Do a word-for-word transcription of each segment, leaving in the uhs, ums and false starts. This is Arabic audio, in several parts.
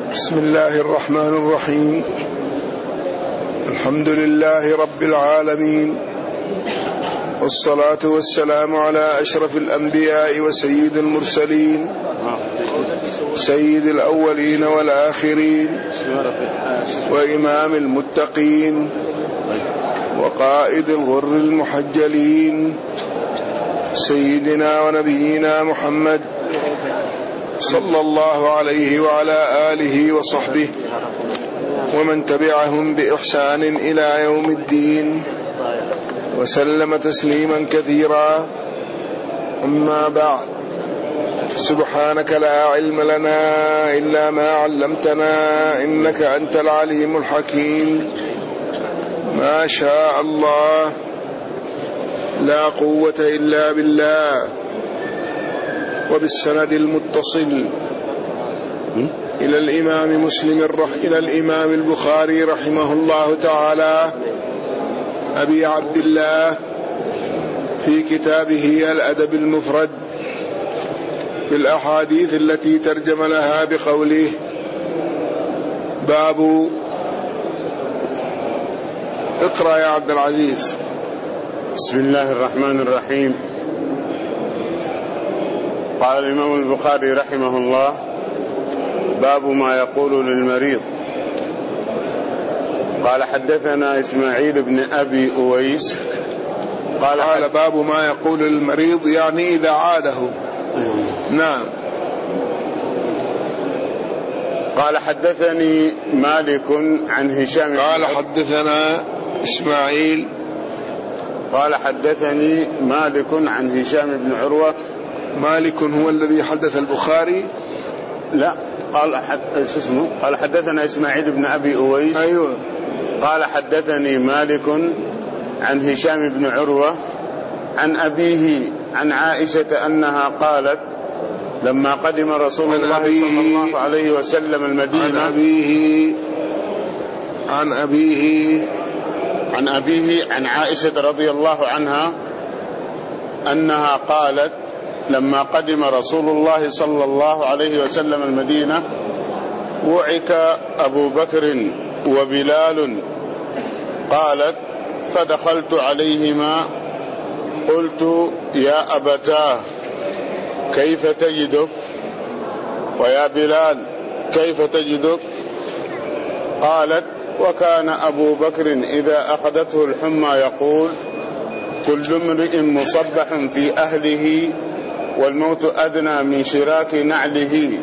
بسم الله الرحمن الرحيم. الحمد لله رب العالمين، والصلاة والسلام على أشرف الأنبياء وسيد المرسلين، سيد الأولين والآخرين، وإمام المتقين، وقائد الغر المحجلين، سيدنا ونبينا محمد صلى الله عليه وعلى آله وصحبه ومن تبعهم بإحسان إلى يوم الدين، وسلم تسليما كثيرا. أما بعد، سبحانك لا علم لنا إلا ما علمتنا إنك أنت العليم الحكيم. ما شاء الله، لا قوة إلا بالله. وبالسند المتصل إلى الإمام مسلم الرح... إلى الإمام البخاري رحمه الله تعالى، أبي عبد الله، في كتابه الأدب المفرد، في الأحاديث التي ترجم لها بقوله: باب. اقرأ يا عبد العزيز. بسم الله الرحمن الرحيم. قال الإمام البخاري رحمه الله: باب ما يقول للمريض. قال حدثنا إسماعيل بن أبي أويس قال, قال باب ما يقول للمريض، يعني إذا عاده. نعم. قال حدثني مالك عن هشام. قال حدثنا إسماعيل. قال حدثني مالك عن هشام بن عروة. مالك هو الذي حدث البخاري؟ لا، قال حد... اسمه قال حدثنا إسماعيل بن أبي أويس. أيوة. قال حدثني مالك عن هشام بن عروة عن أبيه عن عائشة أنها قالت: لما قدم رسول الله صلى الله عليه وسلم المدينة. عن أبيه عن أبيه عن أبيه عن عائشة رضي الله عنها أنها قالت: لما قدم رسول الله صلى الله عليه وسلم المدينة وعك أبو بكر وبلال. قالت: فدخلت عليهما قلت: يا أبتاه كيف تجدك؟ ويا بلال كيف تجدك؟ قالت: وكان أبو بكر إذا أخذته الحمى يقول: كل امرئ مصبح في أهله والموت أدنى من شراك نعله.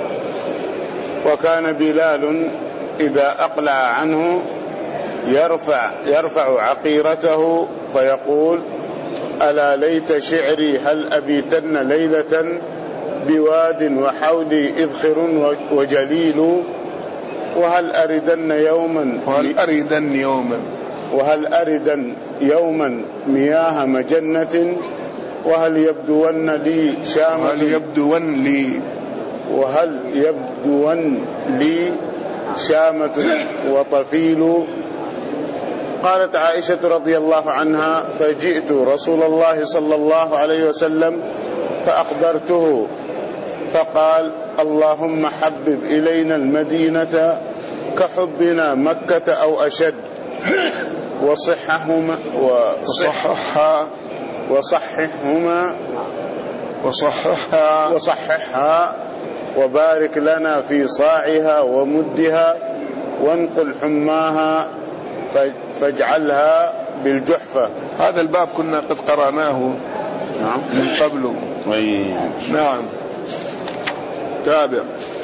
وكان بلال إذا أقلع عنه يرفع, يرفع عقيرته فيقول: ألا ليت شعري هل أبيتن ليلة بواد وحولي إذخر وجليل. وهل أردن يوما وهل أردن يوما وهل أردن يوما مياه مجنة. وهل يبدون لي شامة وهل يبدون لي وهل يبدون لي شامة وطفيل. قالت عائشة رضي الله عنها: فجئت رسول الله صلى الله عليه وسلم فأخبرته فقال: اللهم حبب إلينا المدينة كحبنا مكة أو أشد، وصحهما وصححها وصححهما وصححها وصححها وبارك لنا في صاعها ومدها، وانقل حماها فاجعلها بالجحفة. هذا الباب كنا قد قرأناه نعم من قبل. نعم. تابع.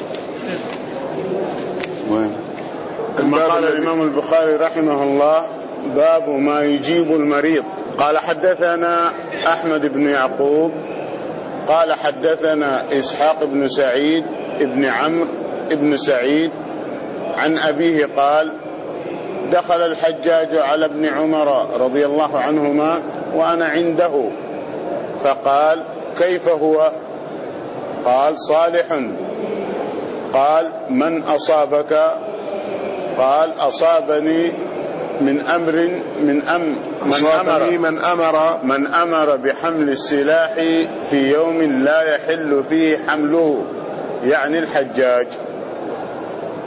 ثم قال الإمام البخاري رحمه الله: باب ما يجيب المريض. قال حدثنا أحمد بن يعقوب قال حدثنا إسحاق بن سعيد ابن عمرو ابن سعيد عن أبيه قال: دخل الحجاج على ابن عمر رضي الله عنهما وأنا عنده، فقال: كيف هو؟ قال: صالح. قال: من أصابك؟ قال: أصابني من أمر من أم من أمر من أمر من أمر بحمل السلاح في يوم لا يحل فيه حمله، يعني الحجاج.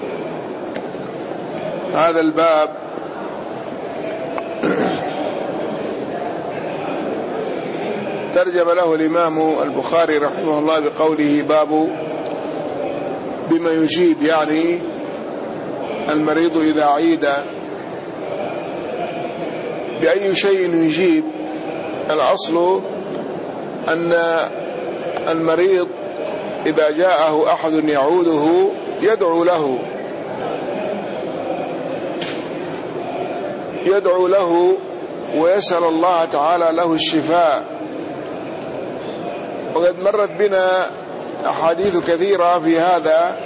هذا الباب ترجم له الإمام البخاري رحمه الله بقوله باب بما يجيب، يعني المريض إذا عيد بأي شيء يجيب. الأصل أن المريض إذا جاءه أحد يعوده يدعو له يدعو له ويسأل الله تعالى له الشفاء. وقد مرت بنا أحاديث كثيرة في هذا،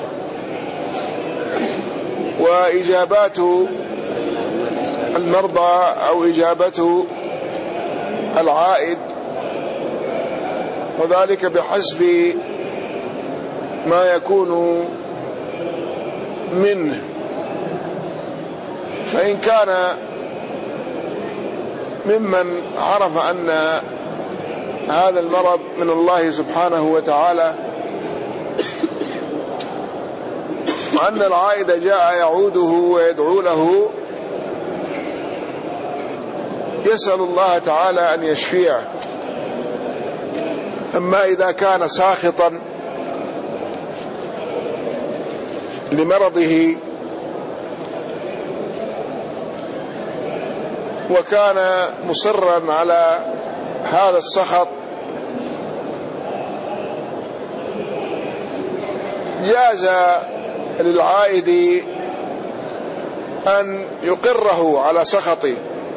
وإجابات المرضى أو إجابة العائد، وذلك بحسب ما يكون منه. فإن كان ممن عرف أن هذا المرض من الله سبحانه وتعالى، وأن العائد جاء يعوده ويدعو له، يسأل الله تعالى أن يشفيه. أما إذا كان ساخطا لمرضه وكان مصرا على هذا السخط، جاز للعائد أن يقره على سخطه،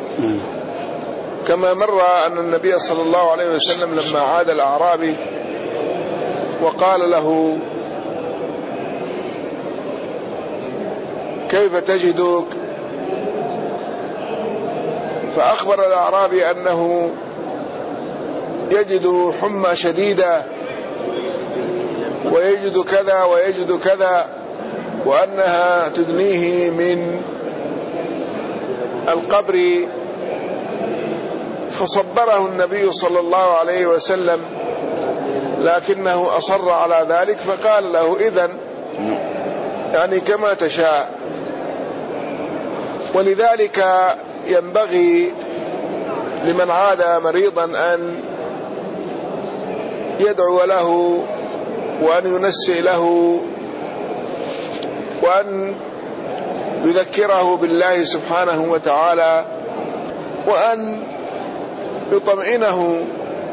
كما مر أن النبي صلى الله عليه وسلم لما عاد الأعرابي وقال له كيف تجدك، فأخبر الأعرابي أنه يجد حمى شديدة ويجد كذا ويجد كذا، وأنها تدنيه من القبر. فصبره النبي صلى الله عليه وسلم، لكنه أصر على ذلك، فقال له إذن يعني كما تشاء. ولذلك ينبغي لمن عاد مريضا أن يدعو له وأن ينسي له وأن يذكره بالله سبحانه وتعالى، وأن يطمئنه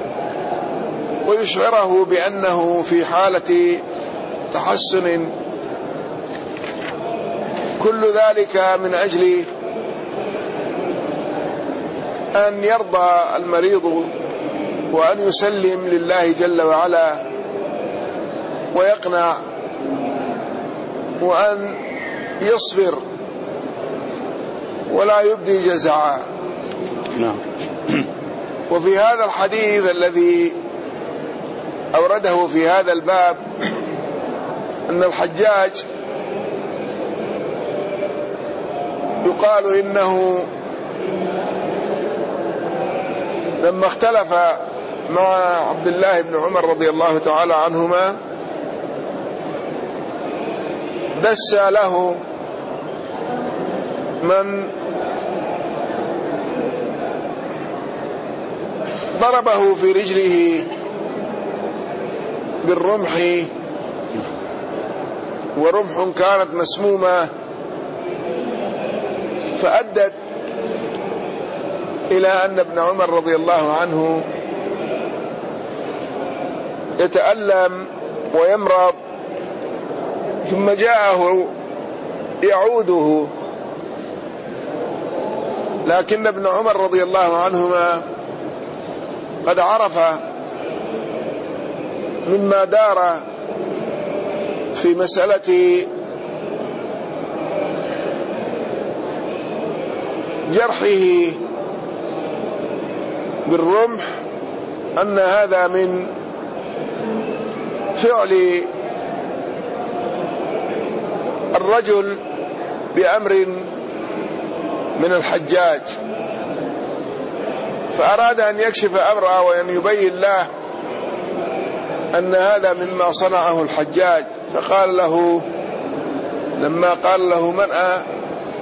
ويشعره بأنه في حالة تحسن. كل ذلك من أجل أن يرضى المريض وأن يسلم لله جل وعلا ويقنع، وأن يصبر ولا يبدي جزعا. وفي هذا الحديث الذي أورده في هذا الباب أن الحجاج يقال إنه لما اختلف مع عبد الله بن عمر رضي الله تعالى عنهما دس له من ضربه في رجله بالرمح، ورمح كانت مسمومة، فأدت إلى أن ابن عمر رضي الله عنه يتألم ويمرض، ثم جاءه يعوده. لكن ابن عمر رضي الله عنهما قد عرف مما دار في مسألة جرحه بالرمح أن هذا من فعل الرجل بأمر من الحجاج، فأراد أن يكشف أمره وأن يبين له أن هذا مما صنعه الحجاج. فقال له لما قال له من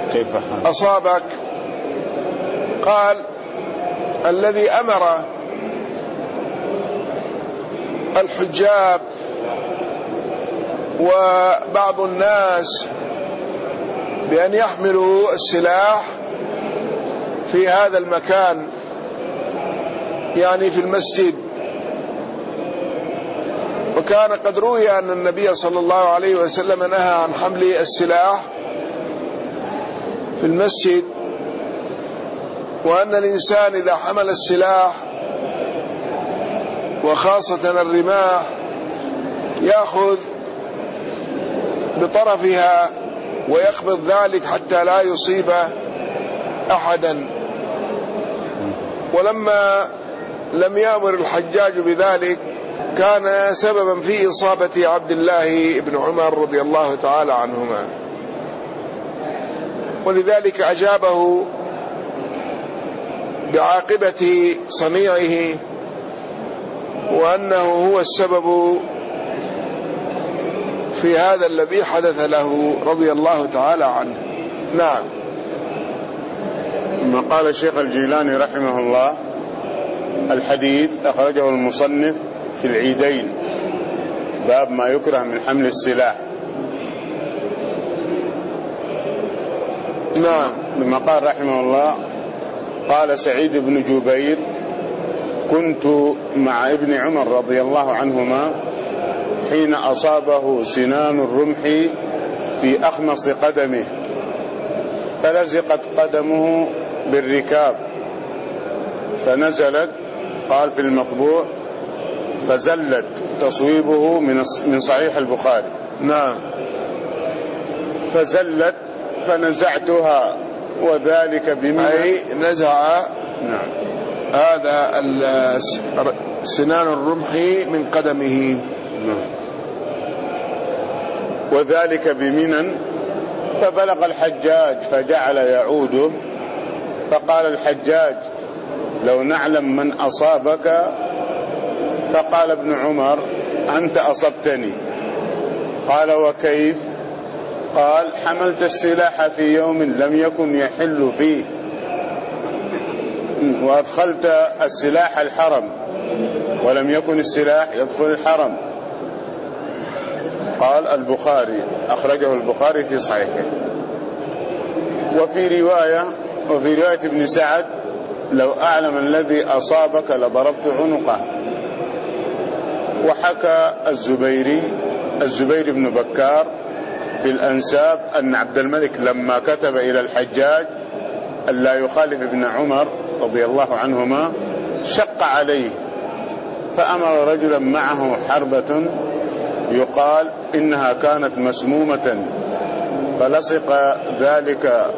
كيف أصابك؟ قال الذي أمر الحجاب وبعض الناس بأن يحملوا السلاح في هذا المكان، يعني في المسجد. وكان قد روي أن النبي صلى الله عليه وسلم نهى عن حمل السلاح في المسجد، وأن الإنسان إذا حمل السلاح وخاصة الرماح يأخذ بطرفها ويقبض ذلك حتى لا يصيب أحدا. ولما لم يأمر الحجاج بذلك كان سببا في إصابة عبد الله بن عمر رضي الله تعالى عنهما، ولذلك أجابه بعاقبة صنيعه وأنه هو السبب في هذا الذي حدث له رضي الله تعالى عنه. نعم. ثم قال الشيخ الجيلاني رحمه الله: الحديث أخرجه المصنف في العيدين، باب ما يكره من حمل السلاح. نعم. ثم قال رحمه الله: قال سعيد بن جبير: كنت مع ابن عمر رضي الله عنهما حين أصابه سنان الرمح في أخمص قدمه فلزقت قدمه بالركاب فنزلت، قال في المطبوع: فزلت، تصويبه من صحيح البخاري. نعم. فزلت فنزعتها وذلك بمنى، أي نزع. نعم. هذا سنان الرمح من قدمه. نعم. وذلك بمنى، فبلغ الحجاج فجعل يعوده، فقال الحجاج: لو نعلم من أصابك. فقال ابن عمر: أنت أصبتني. قال: وكيف؟ قال: حملت السلاح في يوم لم يكن يحل فيه، وأدخلت السلاح الحرم ولم يكن السلاح يدخل الحرم. قال البخاري، أخرجه البخاري في صحيحه. وفي رواية وفي رواية ابن سعد: لو أعلم الذي أصابك لضربت عنقه. وحكى الزبيري الزبير بن بكار في الأنساب أن عبد الملك لما كتب إلى الحجاج ألا يخالف ابن عمر رضي الله عنهما شق عليه، فأمر رجلا معه حربة يقال إنها كانت مسمومة، فلصق ذلك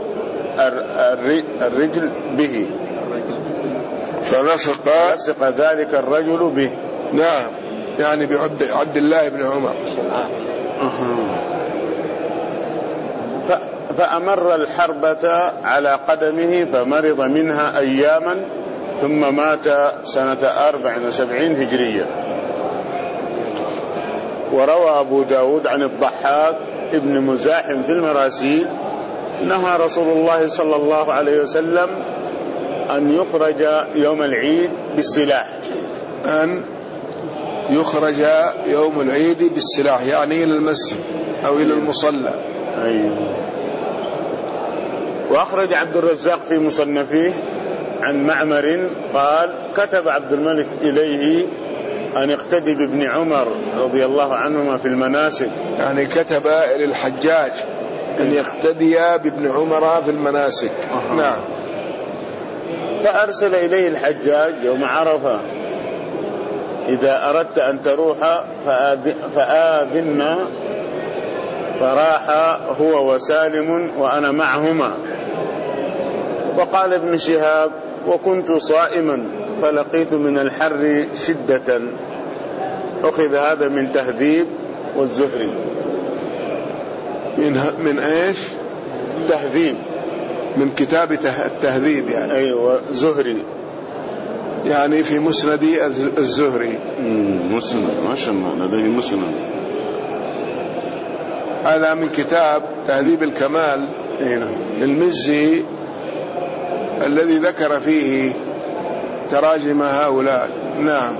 الرجل به فلصق فلصق ذلك الرجل به. نعم، يعني بعبد عبد الله بن عمر. فأمر الحربة على قدمه فمرض منها أياما، ثم مات سنة أربع وسبعين هجرية. وروى أبو داود عن الضحاك ابن مزاحم في المراسيل: نهى رسول الله صلى الله عليه وسلم أن يخرج يوم العيد بالسلاح. أن يخرج يوم العيد بالسلاح يعني إلى المسجد أو إلى المصلى. أيوه. وأخرج عبد الرزاق في مصنفه عن معمر قال: كتب عبد الملك إليه أن يقتدي بابن عمر رضي الله عنهما في المناسك. يعني كتب إلى الحجاج أن يقتدي بابن عمر في المناسك. أه. نعم. فأرسل إليه الحجاج يوم عرفة: إذا أردت أن تروح فآذنا. فراح هو وسالم وأنا معهما. وقال ابن شهاب: وكنت صائما فلقيت من الحر شدة. أخذ هذا من تهذيب والزهري. من من إيش؟ تهذيب، من كتاب التهذيب يعني. أيوة، زهري يعني في مسند الزهري. مسند، ما شاء الله لديه مسند. هذا من كتاب تهذيب الكمال للمزي الذي ذكر فيه تراجم هؤلاء. نعم.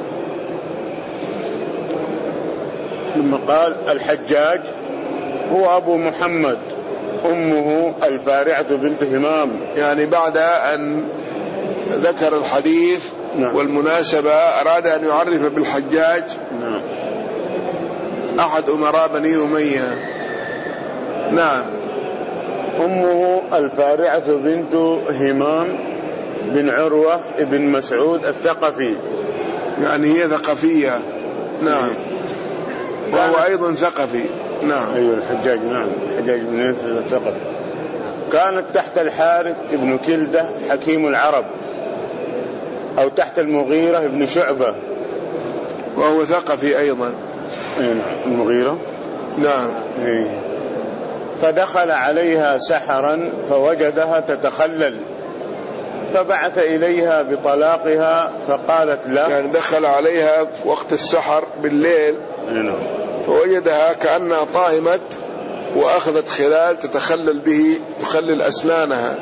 ثم قال الحجاج هو أبو محمد أمه الفارعة بنت همام. يعني بعد أن ذكر الحديث نعم. والمناسبة أراد أن يعرف بالحجاج نعم. أحد أمراء بني أمية. نعم. أمه الفارعة بنت همام بن عروة بن مسعود الثقفي، يعني هي ثقفية. نعم. وهو أيضا ثقفي. نعم. أيوة الحجاج. نعم الحجاج بن يوسف الثقفي. كانت تحت الحارث بن كلدة حكيم العرب، أو تحت المغيرة بن شعبة وهو ثقفي أيضا. المغيرة. نعم. إيه. فدخل عليها سحرا فوجدها تتخلل فبعث إليها بطلاقها فقالت له. يعني دخل عليها في وقت السحر بالليل فوجدها كأنها طائمت وأخذت خلال تتخلل به تخلل أسنانها،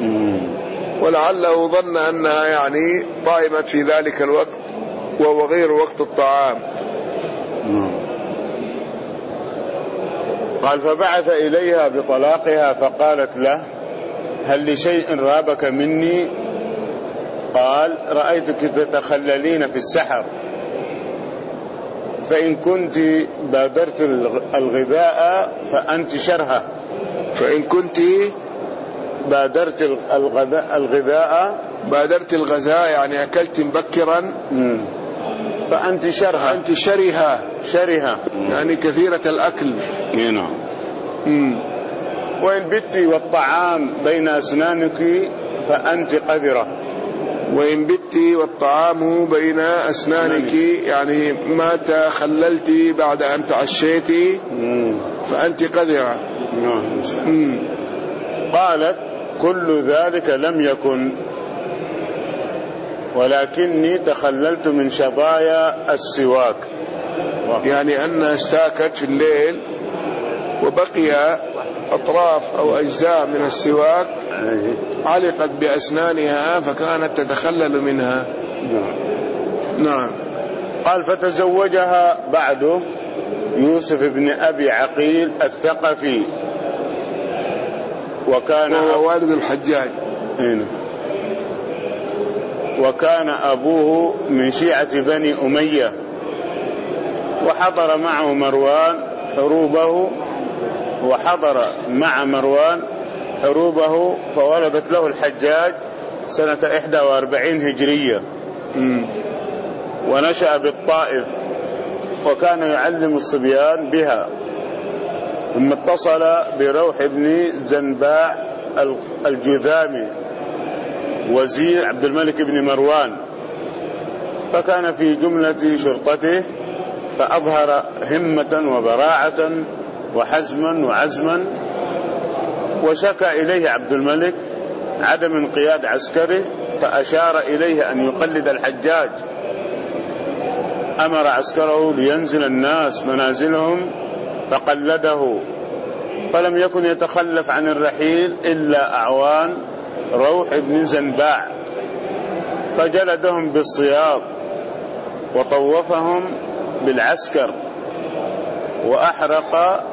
ولعله ظن أنها يعني طائمت في ذلك الوقت وهو غير وقت الطعام. قال فبعث إليها بطلاقها فقالت له هل لشيء رابك مني؟ قال رأيتك تتخللين في السحر، فإن كنت بادرت الغذاء فأنت شرها. فإن كنت بادرت الغذاء الغذاء بادرت الغذاء يعني أكلت مبكرا فأنت شرها. أنت شرها شرها يعني كثيرة الأكل. نعم. وإن بت والطعام بين أسنانك فأنت قذرة. وإن بت والطعام بين أسنانك يعني ما تخللت بعد أن تعشيت فأنت قذرة. قالت كل ذلك لم يكن، ولكني تخللت من شظايا السواك. يعني أنها استاكت في الليل وبقي أطراف أو أجزاء من السواك علقت بأسنانها فكانت تتخلل منها. نعم. قال فتزوجها بعده يوسف بن أبي عقيل الثقفي، وكان وهو والد الحجاج. هنا. وكان أبوه من شيعة بني أمية، وحضر معه مروان حروبه وحضر مع مروان حروبه فولدت له الحجاج سنة إحدى وأربعين هجرية. م. ونشأ بالطائف وكان يعلم الصبيان بها، ثم اتصل بروح بن زنباع الجذامي وزير عبد الملك بن مروان، فكان في جملة شرطته، فأظهر همة وبراعة وحزما وعزما، وشكى إليه عبد الملك عدم انقياد عسكره فأشار إليه أن يقلد الحجاج. أمر عسكره لينزل الناس منازلهم فقلده، فلم يكن يتخلف عن الرحيل إلا أعوان روح بن زنباع، فجلدهم بالصياط وطوفهم بالعسكر وأحرق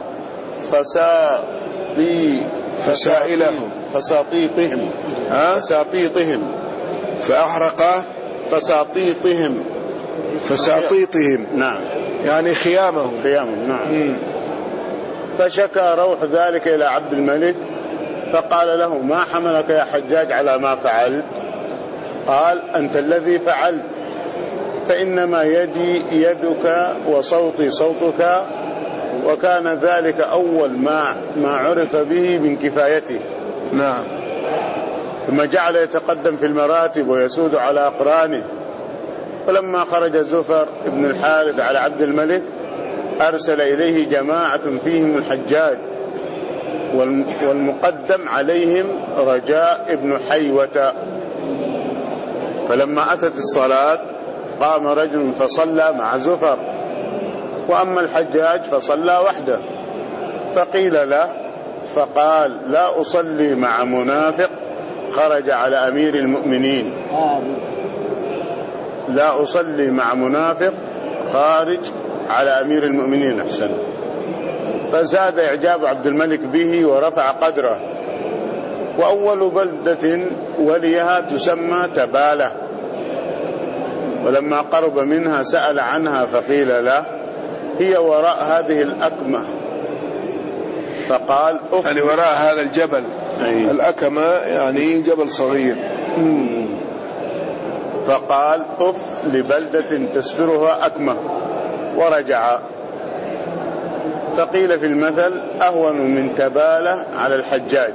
فساطي فسائلهم فساطيطهم فساطيطهم فأحرق فساطيطهم فساطيطهم نعم يعني خيامهم خيامهم نعم. مم. فشكى روح ذلك إلى عبد الملك فقال له ما حملك يا حجاج على ما فعلت؟ قال أنت الذي فعلت، فإنما يدي يدك وصوتي صوتك، وكان ذلك أول ما ما عرف به من كفايته. نعم. ثم جعل يتقدم في المراتب ويسود على أقرانه، فلما خرج زفر بن الحارث على عبد الملك أرسل إليه جماعة فيهم الحجاج، والمقدم عليهم رجاء بن حيوة. فلما أتت الصلاة قام رجل فصلى مع زفر، وأما الحجاج فصلى وحده، فقيل له فقال لا أصلي مع منافق خرج على أمير المؤمنين، لا أصلي مع منافق خارج على أمير المؤمنين. أحسن. فزاد إعجاب عبد الملك به ورفع قدره. وأول بلدة وليها تسمى تبالة، ولما قرب منها سأل عنها فقيل له هي وراء هذه الأكمة، فقال أف. يعني وراء هذا الجبل. أي. الأكمة يعني جبل صغير. مم. فقال أف لبلدة تسفرها أكمة، ورجع. فقيل في المثل أهون من تبالة على الحجاج.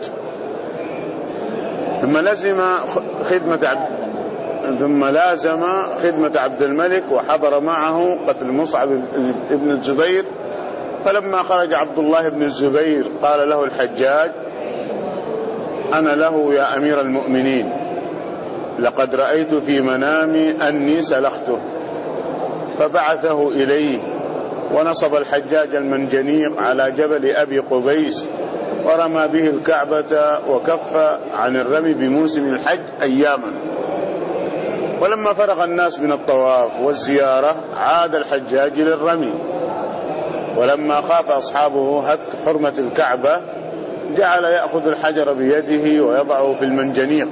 ثم لزم خدمة عبد ثم لازم خدمة عبد الملك وحضر معه قتل مصعب بن الزبير. فلما خرج عبد الله بن الزبير قال له الحجاج أنا له يا أمير المؤمنين، لقد رأيت في منامي أني سلخته. فبعثه إليه، ونصب الحجاج المنجنيق على جبل أبي قبيس ورمى به الكعبة وكف عن الرمي بموسم الحج أياما. ولما فرغ الناس من الطواف والزيارة عاد الحجاج للرمي، ولما خاف أصحابه هتك حرمة الكعبة جعل يأخذ الحجر بيده ويضعه في المنجنيق.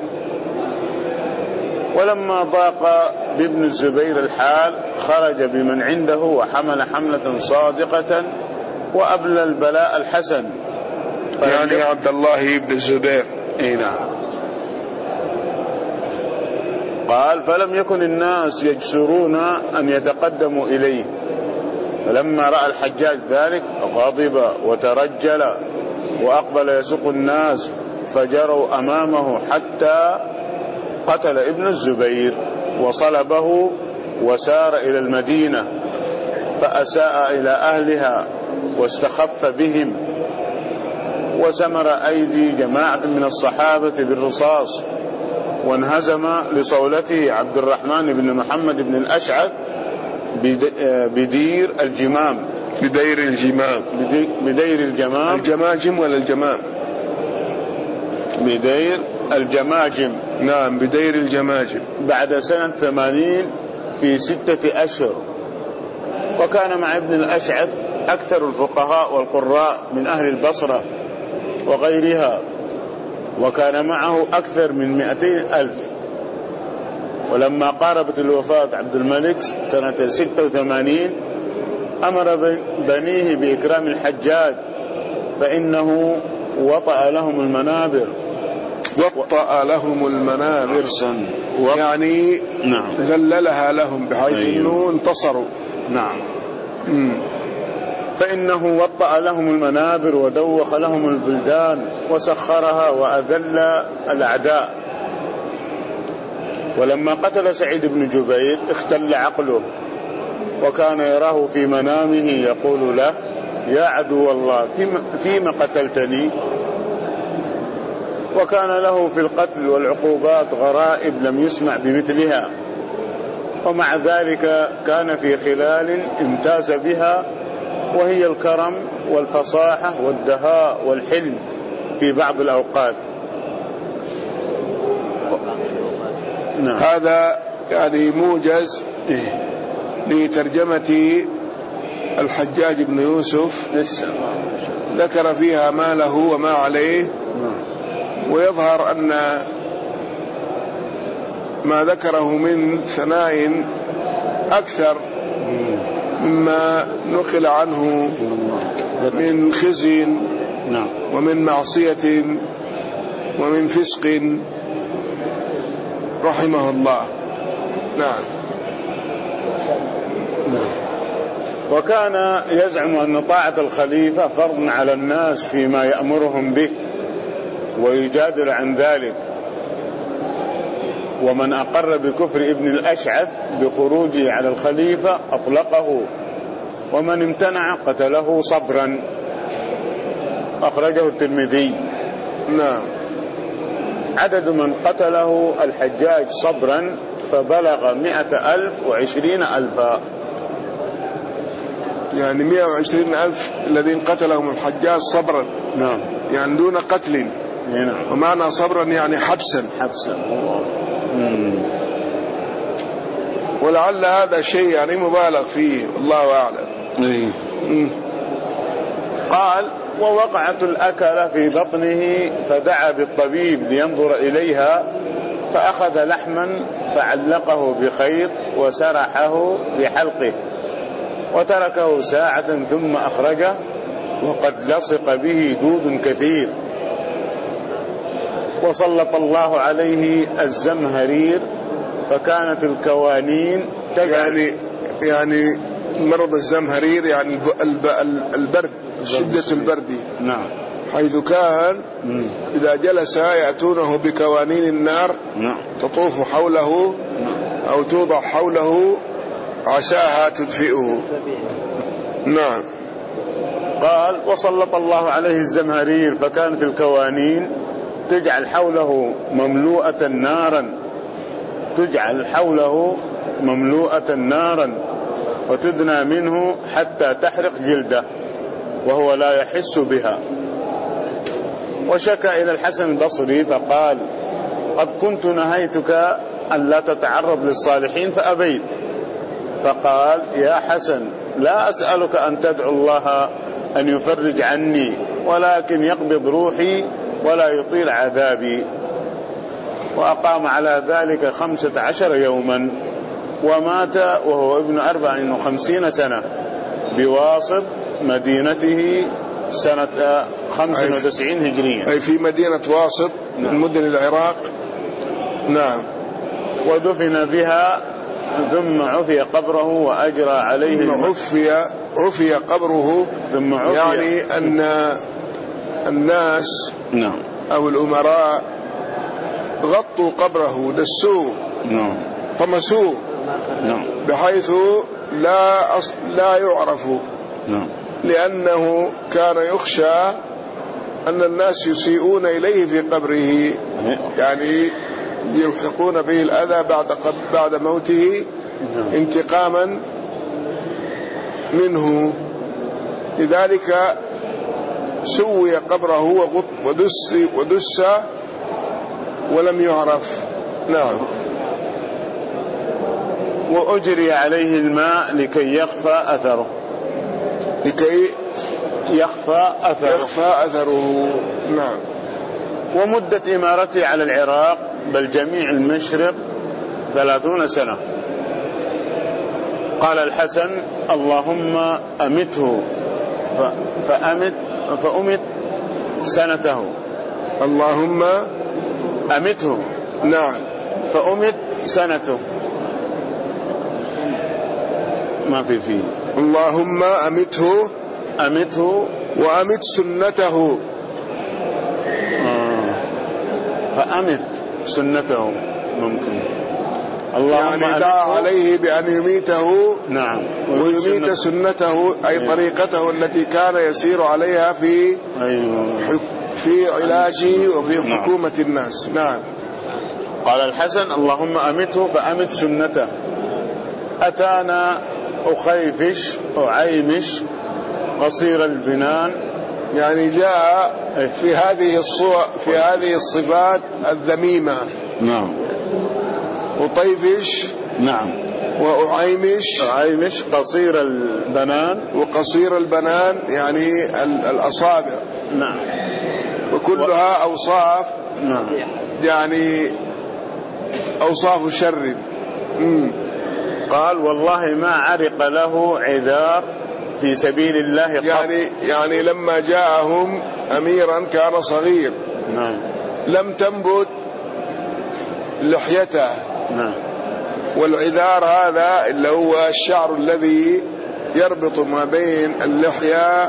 ولما ضاق بابن الزبير الحال خرج بمن عنده وحمل حملة صادقة وأبلى البلاء الحسن. يعني عبد الله بن الزبير. اي نعم. قال فلم يكن الناس يجسرون أن يتقدموا إليه، فلما رأى الحجاج ذلك غضب وترجل وأقبل يسوق الناس فجروا أمامه حتى قتل ابن الزبير وصلبه وسار إلى المدينة، فأساء إلى أهلها واستخف بهم، وسمر أيدي جماعة من الصحابة بالرصاص، وانهزم لصولته عبد الرحمن بن محمد بن الأشعث بدير الجمام. بدير الجمام. بدير الجمام. الجماجم ولا الجمام؟ بدير الجماجم. نعم بدير الجماجم. بعد سنة ثمانين في ستة أشهر. وكان مع ابن الأشعث أكثر الفقهاء والقراء من أهل البصرة وغيرها، وكان معه أكثر من مئتين ألف. ولما قاربت الوفاة عبد الملك سنة ستة وثمانين أمر بنيه بإكرام الحجاج، فإنه وطأ لهم المنابر. وطأ لهم المنابر سن يعني نعم ذللها لهم بحيث أيوه. أنه انتصروا. نعم. مم. فإنه وطأ لهم المنابر ودوخ لهم البلدان وسخرها وأذل الأعداء. ولما قتل سعيد بن جبير اختل عقله، وكان يراه في منامه يقول له يا عدو الله فيما قتلتني. وكان له في القتل والعقوبات غرائب لم يسمع بمثلها، ومع ذلك كان في خلال امتاز بها، وهي الكرم والفصاحة والدهاء والحلم في بعض الأوقات. نعم. هذا يعني موجز لترجمة الحجاج بن يوسف، ذكر فيها ما له وما عليه، ويظهر أن ما ذكره من ثناء أكثر مما نقل عنه من خزي ومن معصية ومن فسق رحمه الله. نعم. وكان يزعم أن طاعة الخليفة فرض على الناس فيما يأمرهم به، ويجادل عن ذلك. ومن أقر بكفر ابن الأشعث بخروجه على الخليفة أطلقه، ومن امتنع قتله صبرا. أخرجه الترمذي. نعم. عدد من قتله الحجاج صبرا فبلغ مئة ألف وعشرين ألفا. يعني مئة وعشرين ألف الذين قتلهم الحجاج صبرا. نعم. يعني دون قتل. نعم. ومعنى صبرا يعني حبسا. حبسا. ولعل هذا شيء يعني مبالغ فيه، الله أعلم. قال: ووقعت الأكلة في بطنه فدعا بالطبيب لينظر إليها، فأخذ لحما فعلقه بخيط وسرحه بحلقه وتركه ساعة ثم أخرجه، وقد لصق به دود كثير. وسلط الله عليه الزمهرير فكانت الكوانين يعني يعني مرض الزمهرير يعني البرد، شدة البرد. نعم. حيث كان إذا جلس يأتونه بكوانين النار تطوف حوله أو توضع حوله عساها تدفئه. نعم. قال: وسلط الله عليه الزمهرير فكانت الكوانين تجعل حوله مملوءة نارا تجعل حوله مملوءة نارا وتدنى منه حتى تحرق جلده وهو لا يحس بها. وشكى إلى الحسن البصري فقال: قد كنت نهيتك أن لا تتعرض للصالحين فأبيت. فقال: يا حسن، لا أسألك أن تدعو الله أن يفرج عني، ولكن يقبض روحي ولا يطيل عذابي. وأقام على ذلك خمسة عشر يوما، ومات وهو ابن أربع وخمسين سنة بواسط مدينته سنة خمس وتسعين هجرية، أي في مدينة واسط من مدن العراق. نعم. ودفن بها ثم عفي قبره وأجرى عليه عفي عفي قبره ثم عفي، يعني أن الناس نعم أو الأمراء غطوا قبره، دسوه، نعم طمسوه، نعم بحيث لا أص... لا يعرف، نعم لأنه كان يخشى أن الناس يسيئون إليه في قبره، يعني يلحقون به الأذى بعد بعد موته انتقاما منه. لذلك سوي قبره وغط ودس ودس ولم يعرف. نعم. وأجري عليه الماء لكي يخفى أثره لكي يخفى أثره يخفى أثره. نعم. ومدة إمارته على العراق بل جميع المشرق ثلاثون سنة. قال الحسن: اللهم أمته فأمت فأمت سنته. اللهم أمته. نعم. فأمت سنته. ما في فيه. اللهم أمته أمته وأمت سنته. آه. فأمت سنته ممكن. اللهم يعني دعا عليه بأن يميته. نعم. ويميت سنته أي أيوة. طريقته التي كان يسير عليها في أيوة. في علاجه وفي حكومة نعم. الناس. نعم. قال الحسن: اللهم أمته فأمت سنته. أتانا أخيفش أعيمش قصير البنان، يعني جاء في هذه الصور في هذه الصفات الذميمة. نعم. وطيفش. نعم. وأعيمش. أعيمش قصير البنان. وقصير البنان يعني الأصابع. نعم. وكلها أوصاف. نعم. يعني أوصاف شر. مم. قال: والله ما عرق له عذار في سبيل الله قط. يعني يعني لما جاءهم أميرا كان صغير. نعم. لم تنبت لحيته. نعم. والعذار هذا اللي هو الشعر الذي يربط ما بين اللحية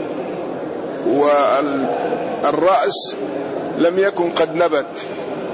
والرأس لم يكن قد نبت.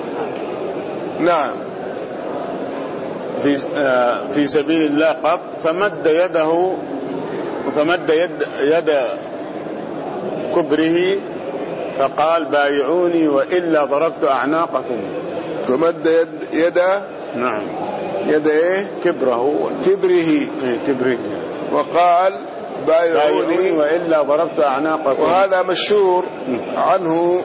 نعم. في في سبيل الله قط. فمد يده فمد يد يد كبره فقال: بايعوني وإلا ضربت أعناقكم. فمد يد يده. نعم. يد ايه؟ كبره. كبره. كبره. وقال: بايعوني وإلا ضربت أعناقكم. وهذا مشهور عنه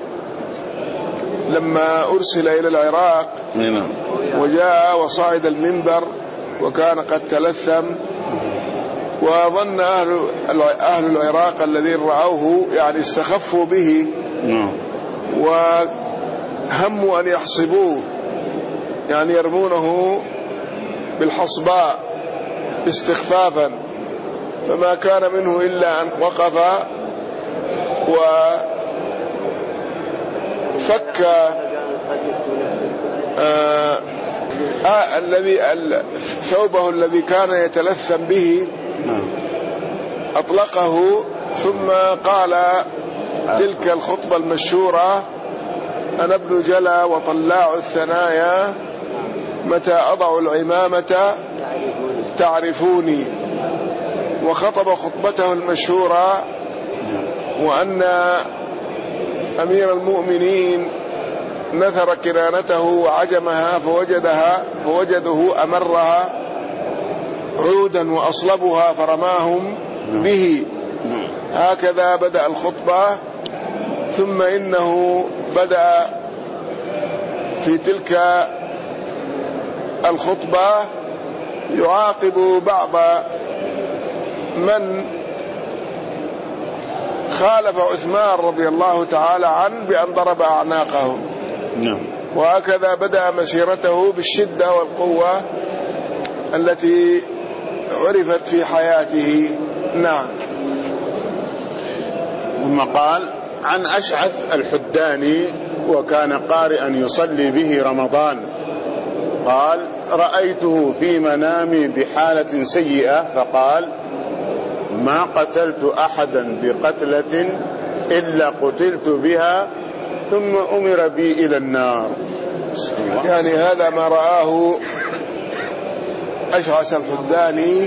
لما أرسل إلى العراق وجاء وصعد المنبر وكان قد تلثم، وظن أهل أهل العراق الذين رأوه يعني استخفوا به وهموا أن يحصبوه، يعني يرمونه بالحصباء استخفافا، فما كان منه إلا أن وقف وفك آه آه الذي ثوبه الذي كان يتلثم به، أطلقه ثم قال تلك الخطبة المشهورة: أنا ابن جلا وطلاع الثنايا، متى أضع العمامة تعرفوني. وخطب خطبته المشهورة وأن أمير المؤمنين نثر كنانته وعجمها فوجدها فوجده أمرها عودا وأصلبها فرماهم به. هكذا بدأ الخطبة، ثم إنه بدأ في تلك الخطبة يعاقب بعض من خالف عثمان رضي الله تعالى عنه بأن ضرب أعناقهم. وهكذا بدأ مسيرته بالشدة والقوة التي عرفت في حياته. نعم. ثم قال: عن أشعث الحداني وكان قارئا يصلي به رمضان، قال: رأيته في منامي بحالة سيئة، فقال: ما قتلت أحدا بقتلة إلا قتلت بها ثم أمر بي إلى النار. يعني هذا ما رآه أشعث الحداني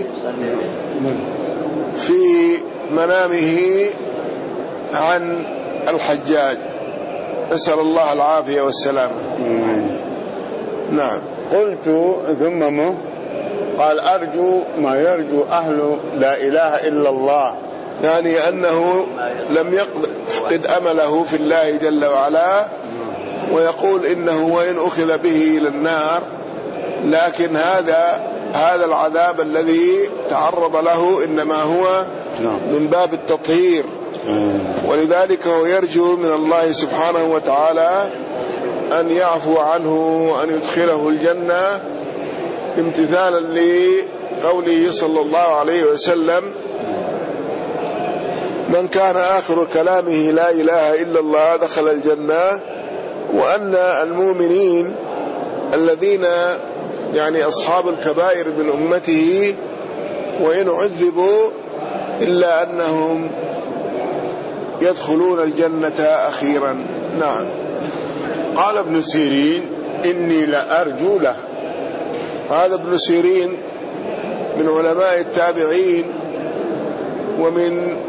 في منامه عن الحجاج، نسأل الله العافية والسلامة. نعم. قلت: ثم ما؟ قال: أرجو ما يرجو أهل لا إله إلا الله، يعني أنه لم يفقد أمله في الله جل وعلا، ويقول إنه وإن أخذ به إلى النار لكن هذا هذا العذاب الذي تعرض له إنما هو من باب التطهير، ولذلك هو يرجو من الله سبحانه وتعالى أن يعفو عنه وأن يدخله الجنة، امتثالا لقوله صلى الله عليه وسلم: من كان آخر كلامه لا إله إلا الله دخل الجنة. وأن المؤمنين الذين يعني أصحاب الكبائر من أمته وإن عذبوا إلا أنهم يدخلون الجنة أخيرا. نعم. قال ابن سيرين: إني لأرجو له. هذا ابن سيرين من علماء التابعين ومن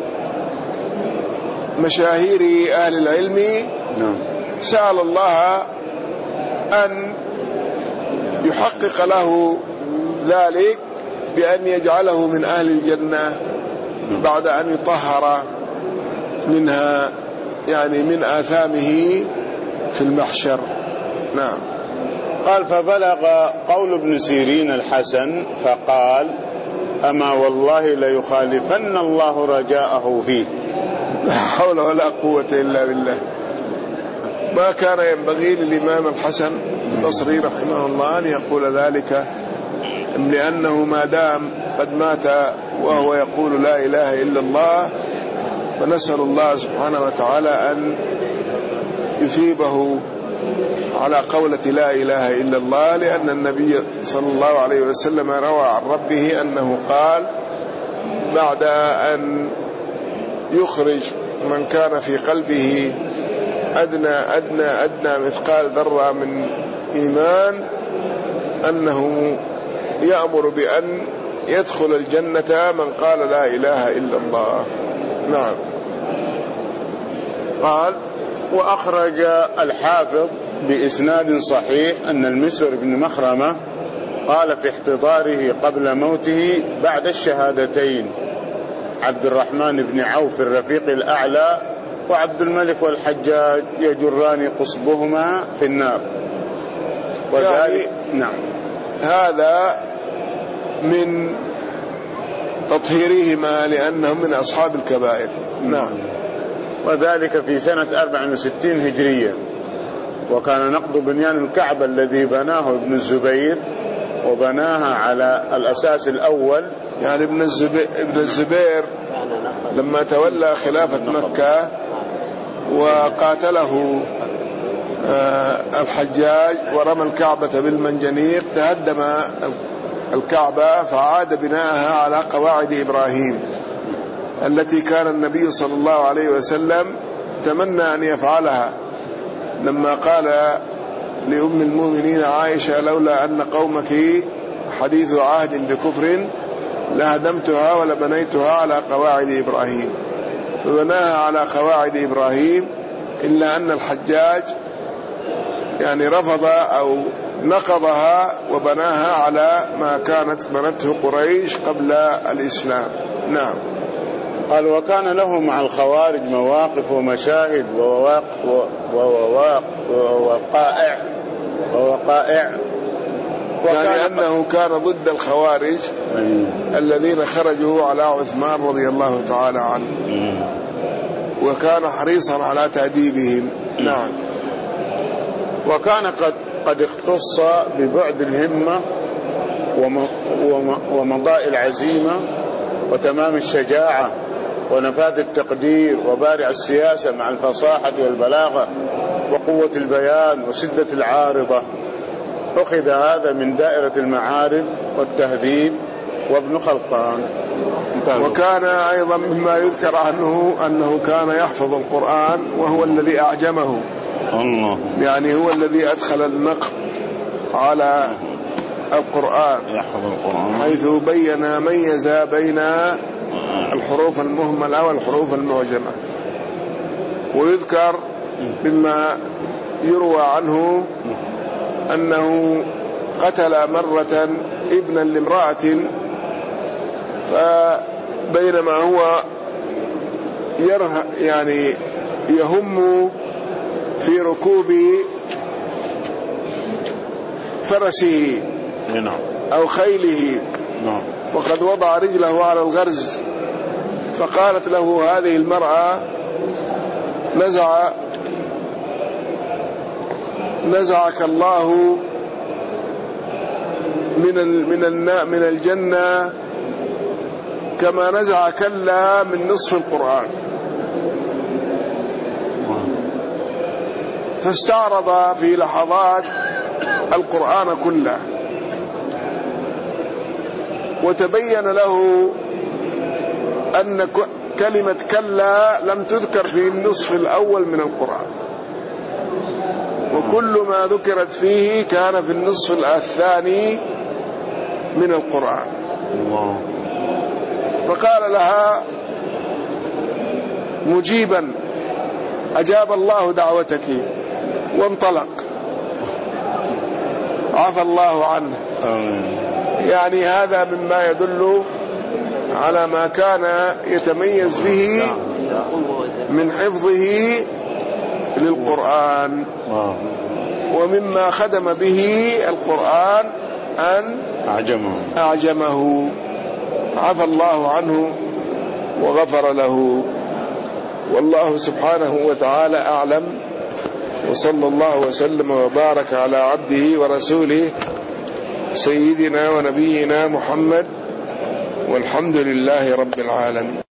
مشاهير أهل العلم. سأل الله أن يحقق له ذلك بأن يجعله من أهل الجنة بعد أن يطهر منها، يعني من آثامه في المحشر. نعم. قال: فبلغ قول ابن سيرين الحسن فقال: أما والله ليخالفن الله رجاءه فيه. لا حول ولا قوة إلا بالله. ما كان ينبغي للإمام الحسن البصري رحمه الله أن يقول ذلك، لأنه ما دام قد مات وهو يقول لا إله إلا الله، فنسأل الله سبحانه وتعالى أن يثيبه على قولة لا إله إلا الله، لأن النبي صلى الله عليه وسلم روى عن ربه أنه قال بعد أن يخرج من كان في قلبه أدنى أدنى أدنى مثقال ذرة من إيمان أنه يأمر بأن يدخل الجنة من قال لا إله إلا الله. نعم. قال: وأخرج الحافظ بإسناد صحيح أن المسور بن مخرمة قال في احتضاره قبل موته بعد الشهادتين: عبد الرحمن بن عوف الرفيق الأعلى وعبد الملك والحجاج يجران قصبهما في النار. وذلك يعني نعم هذا من تطهيرهما لأنهم من أصحاب الكبائر. نعم. وذلك في سنة أربع وستين هجرية. وكان نقض بنيان الكعبة الذي بناه ابن الزبير وبناها على الأساس الأول. يعني ابن الزبير, ابن الزبير لما تولى خلافة مكة وقاتله الحجاج ورمى الكعبة بالمنجنيق تهدم الكعبة فعاد بناءها على قواعد إبراهيم التي كان النبي صلى الله عليه وسلم تمنى أن يفعلها لما قال لأم المؤمنين عائشة لولا أن قومك حديث عهد بكفر لهدمتها ولبنيتها على قواعد إبراهيم، فبناها على قواعد إبراهيم، إلا أن الحجاج يعني رفض أو نقضها وبناها على ما كانت بنته قريش قبل الإسلام. نعم. قال وكان له مع الخوارج مواقف ومشاهد ووقائع ووقائع يعني أنه كان ضد الخوارج الذين خرجوا على عثمان رضي الله تعالى عنه وكان حريصا على تأديبهم. نعم. وكان قد قد اختص ببعد الهمة ومضاء العزيمة وتمام الشجاعة ونفاذ التقدير وبارع السياسة مع الفصاحة والبلاغة وقوة البيان وشدة العارضة. أخذ هذا من دائرة المعارف والتهذيب وابن خلقان. وكان أيضا مما يذكر عنه أنه كان يحفظ القرآن وهو الذي أعجمه الله. يعني هو الذي أدخل النقد على القرآن يحفظ القرآن حيث بين ميز بين الحروف المهملة والحروف المعجمة. ويذكر مما يروى عنه أنه قتل مرة ابنا لامرأة، فبينما هو يره يعني يهم في ركوب فرسه أو خيله وقد وضع رجله على الغرز، فقالت له هذه المرأة نزع نزعك الله من من من الجنة كما نزع كلا من نصف القرآن. فاستعرض في لحظات القرآن كله وتبين له أن كلمة كلا لم تذكر في النصف الأول من القرآن، وكل ما ذكرت فيه كان في النصف الثاني من القرآن. فقال لها مجيبا أجاب الله دعوتك وانطلق عفى الله عنه. يعني هذا مما يدل على ما كان يتميز به من حفظه للقرآن، ومما خدم به القرآن أن أعجمه, أعجمه. عفى الله عنه وغفر له، والله سبحانه وتعالى أعلم. وصلى الله وسلم وبارك على عبده ورسوله سيدنا ونبينا محمد، والحمد لله رب العالمين.